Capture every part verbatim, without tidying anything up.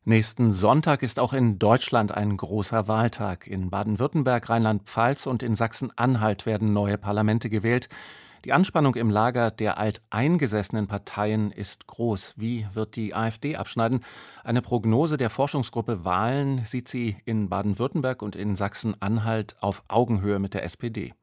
Nächsten Sonntag ist auch in Deutschland ein großer Wahltag. In Baden-Württemberg, Rheinland-Pfalz und in Sachsen-Anhalt werden neue Parlamente gewählt. Die Anspannung im Lager der alteingesessenen Parteien ist groß. Wie wird die AfD abschneiden? Eine Prognose der Forschungsgruppe Wahlen sieht sie in Baden-Württemberg und in Sachsen-Anhalt auf Augenhöhe mit der S P D.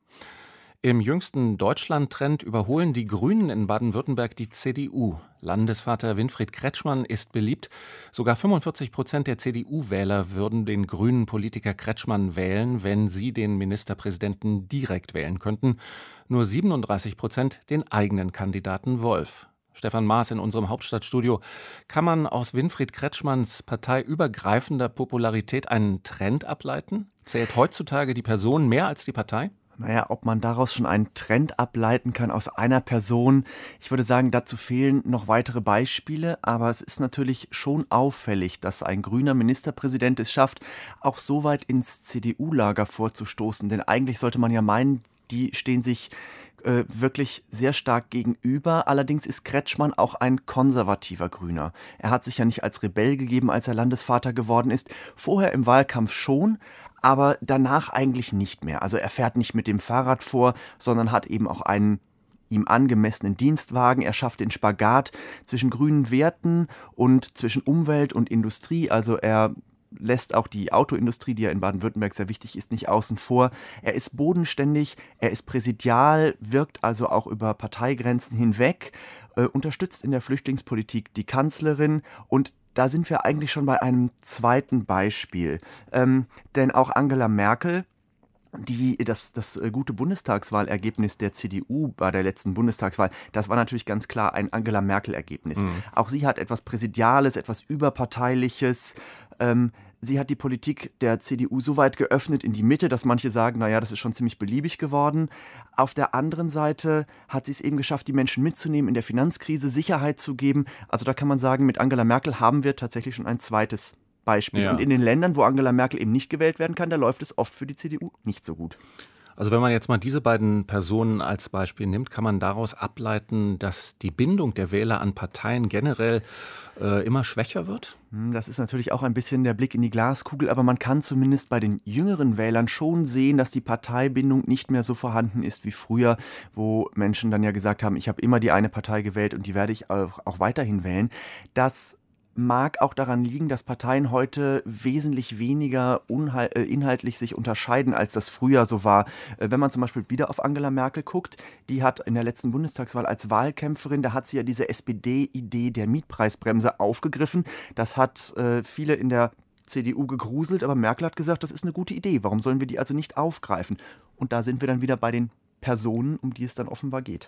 Im jüngsten Deutschland-Trend überholen die Grünen in Baden-Württemberg die C D U. Landesvater Winfried Kretschmann ist beliebt. Sogar fünfundvierzig Prozent der C D U-Wähler würden den grünen Politiker Kretschmann wählen, wenn sie den Ministerpräsidenten direkt wählen könnten. Nur siebenunddreißig Prozent den eigenen Kandidaten Wolf. Stefan Maas in unserem Hauptstadtstudio. Kann man aus Winfried Kretschmanns parteiübergreifender Popularität einen Trend ableiten? Zählt heutzutage die Person mehr als die Partei? Naja, ob man daraus schon einen Trend ableiten kann aus einer Person, ich würde sagen, dazu fehlen noch weitere Beispiele, aber es ist natürlich schon auffällig, dass ein grüner Ministerpräsident es schafft, auch so weit ins C D U-Lager vorzustoßen, denn eigentlich sollte man ja meinen, die stehen sich äh, wirklich sehr stark gegenüber. Allerdings ist Kretschmann auch ein konservativer Grüner. Er hat sich ja nicht als Rebell gegeben, als er Landesvater geworden ist, vorher im Wahlkampf schon, aber danach eigentlich nicht mehr. Also er fährt nicht mit dem Fahrrad vor, sondern hat eben auch einen ihm angemessenen Dienstwagen. Er schafft den Spagat zwischen grünen Werten und zwischen Umwelt und Industrie. Also er lässt auch die Autoindustrie, die ja in Baden-Württemberg sehr wichtig ist, nicht außen vor. Er ist bodenständig, er ist präsidial, wirkt also auch über Parteigrenzen hinweg, äh, unterstützt in der Flüchtlingspolitik die Kanzlerin und da sind wir eigentlich schon bei einem zweiten Beispiel. Ähm, denn auch Angela Merkel, die, das, das gute Bundestagswahlergebnis der C D U bei der letzten Bundestagswahl, das war natürlich ganz klar ein Angela Merkel-Ergebnis. Mhm. Auch sie hat etwas Präsidiales, etwas Überparteiliches. Ähm, sie hat die Politik der C D U so weit geöffnet in die Mitte, dass manche sagen, naja, das ist schon ziemlich beliebig geworden. Auf der anderen Seite hat sie es eben geschafft, die Menschen mitzunehmen, in der Finanzkrise Sicherheit zu geben. Also da kann man sagen, mit Angela Merkel haben wir tatsächlich schon ein zweites Beispiel. Ja. Und in den Ländern, wo Angela Merkel eben nicht gewählt werden kann, da läuft es oft für die C D U nicht so gut. Also wenn man jetzt mal diese beiden Personen als Beispiel nimmt, kann man daraus ableiten, dass die Bindung der Wähler an Parteien generell äh, immer schwächer wird? Das ist natürlich auch ein bisschen der Blick in die Glaskugel, aber man kann zumindest bei den jüngeren Wählern schon sehen, dass die Parteibindung nicht mehr so vorhanden ist wie früher, wo Menschen dann ja gesagt haben, ich habe immer die eine Partei gewählt und die werde ich auch, auch weiterhin wählen. Das mag auch daran liegen, dass Parteien heute wesentlich weniger unhal- äh, inhaltlich sich unterscheiden, als das früher so war. Äh, wenn man zum Beispiel wieder auf Angela Merkel guckt, die hat in der letzten Bundestagswahl als Wahlkämpferin, da hat sie ja diese S P D-Idee der Mietpreisbremse aufgegriffen. Das hat äh, viele in der C D U gegruselt, aber Merkel hat gesagt, das ist eine gute Idee. Warum sollen wir die also nicht aufgreifen? Und da sind wir dann wieder bei den Personen, um die es dann offenbar geht.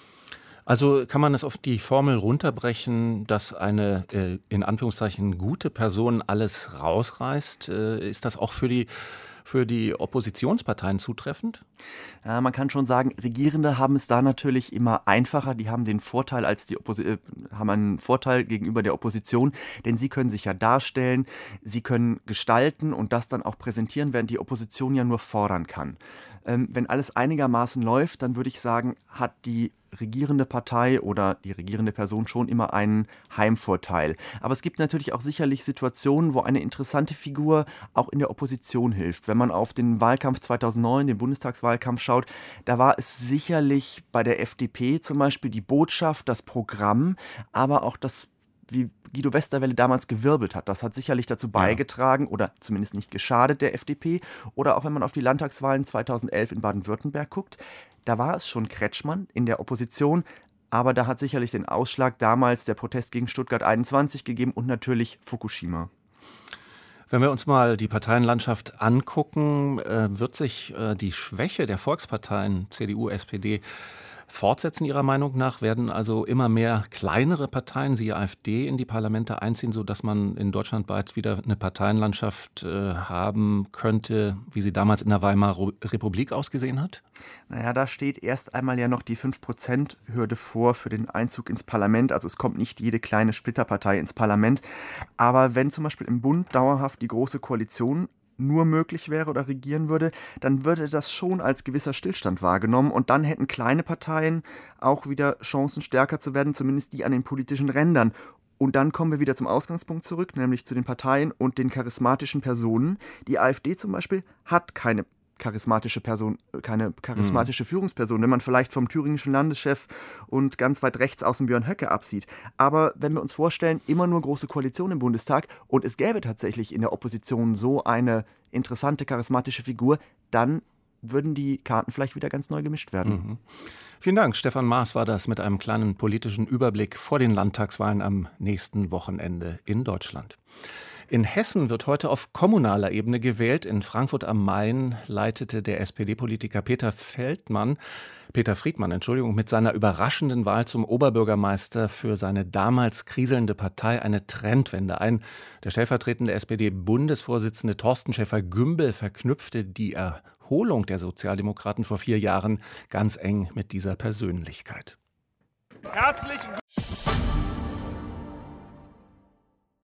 Also kann man es auf die Formel runterbrechen, dass eine äh, in Anführungszeichen gute Person alles rausreißt? Äh, ist das auch für die, für die Oppositionsparteien zutreffend? Ja, man kann schon sagen, Regierende haben es da natürlich immer einfacher. Die haben den Vorteil als die Opposi- äh, haben einen Vorteil gegenüber der Opposition, denn sie können sich ja darstellen, sie können gestalten und das dann auch präsentieren, während die Opposition ja nur fordern kann. Ähm, wenn alles einigermaßen läuft, dann würde ich sagen, hat die regierende Partei oder die regierende Person schon immer einen Heimvorteil. Aber es gibt natürlich auch sicherlich Situationen, wo eine interessante Figur auch in der Opposition hilft. Wenn man auf den Wahlkampf zweitausendneun, den Bundestagswahlkampf schaut, da war es sicherlich bei der F D P zum Beispiel die Botschaft, das Programm, aber auch das, wie Guido Westerwelle damals gewirbelt hat. Das hat sicherlich dazu beigetragen ja. oder zumindest nicht geschadet der F D P. Oder auch wenn man auf die Landtagswahlen zweitausendelf in Baden-Württemberg guckt, da war es schon Kretschmann in der Opposition, aber da hat sicherlich den Ausschlag damals der Protest gegen Stuttgart einundzwanzig gegeben und natürlich Fukushima. Wenn wir uns mal die Parteienlandschaft angucken, äh, wird sich äh, die Schwäche der Volksparteien C D U, S P D fortsetzen Ihrer Meinung nach? Werden also immer mehr kleinere Parteien, siehe AfD, in die Parlamente einziehen, sodass man in Deutschland bald wieder eine Parteienlandschaft äh, haben könnte, wie sie damals in der Weimarer Republik ausgesehen hat? Naja, da steht erst einmal ja noch die fünf Prozent Hürde vor für den Einzug ins Parlament. Also es kommt nicht jede kleine Splitterpartei ins Parlament. Aber wenn zum Beispiel im Bund dauerhaft die Große Koalition nur möglich wäre oder regieren würde, dann würde das schon als gewisser Stillstand wahrgenommen und dann hätten kleine Parteien auch wieder Chancen, stärker zu werden, zumindest die an den politischen Rändern. Und dann kommen wir wieder zum Ausgangspunkt zurück, nämlich zu den Parteien und den charismatischen Personen. Die AfD zum Beispiel hat keine charismatische Person, keine charismatische mhm. Führungsperson, wenn man vielleicht vom thüringischen Landeschef und ganz weit rechts außen Björn Höcke absieht. Aber wenn wir uns vorstellen, immer nur große Koalition im Bundestag und es gäbe tatsächlich in der Opposition so eine interessante, charismatische Figur, dann würden die Karten vielleicht wieder ganz neu gemischt werden. Mhm. Vielen Dank. Stefan Maas war das mit einem kleinen politischen Überblick vor den Landtagswahlen am nächsten Wochenende in Deutschland. In Hessen wird heute auf kommunaler Ebene gewählt. In Frankfurt am Main leitete der S P D-Politiker Peter Feldmann, Peter Friedmann, Entschuldigung, mit seiner überraschenden Wahl zum Oberbürgermeister für seine damals kriselnde Partei eine Trendwende ein. Der stellvertretende S P D-Bundesvorsitzende Thorsten Schäfer-Gümbel verknüpfte die Erholung der Sozialdemokraten vor vier Jahren ganz eng mit dieser Persönlichkeit. Herzlichen Glückwunsch!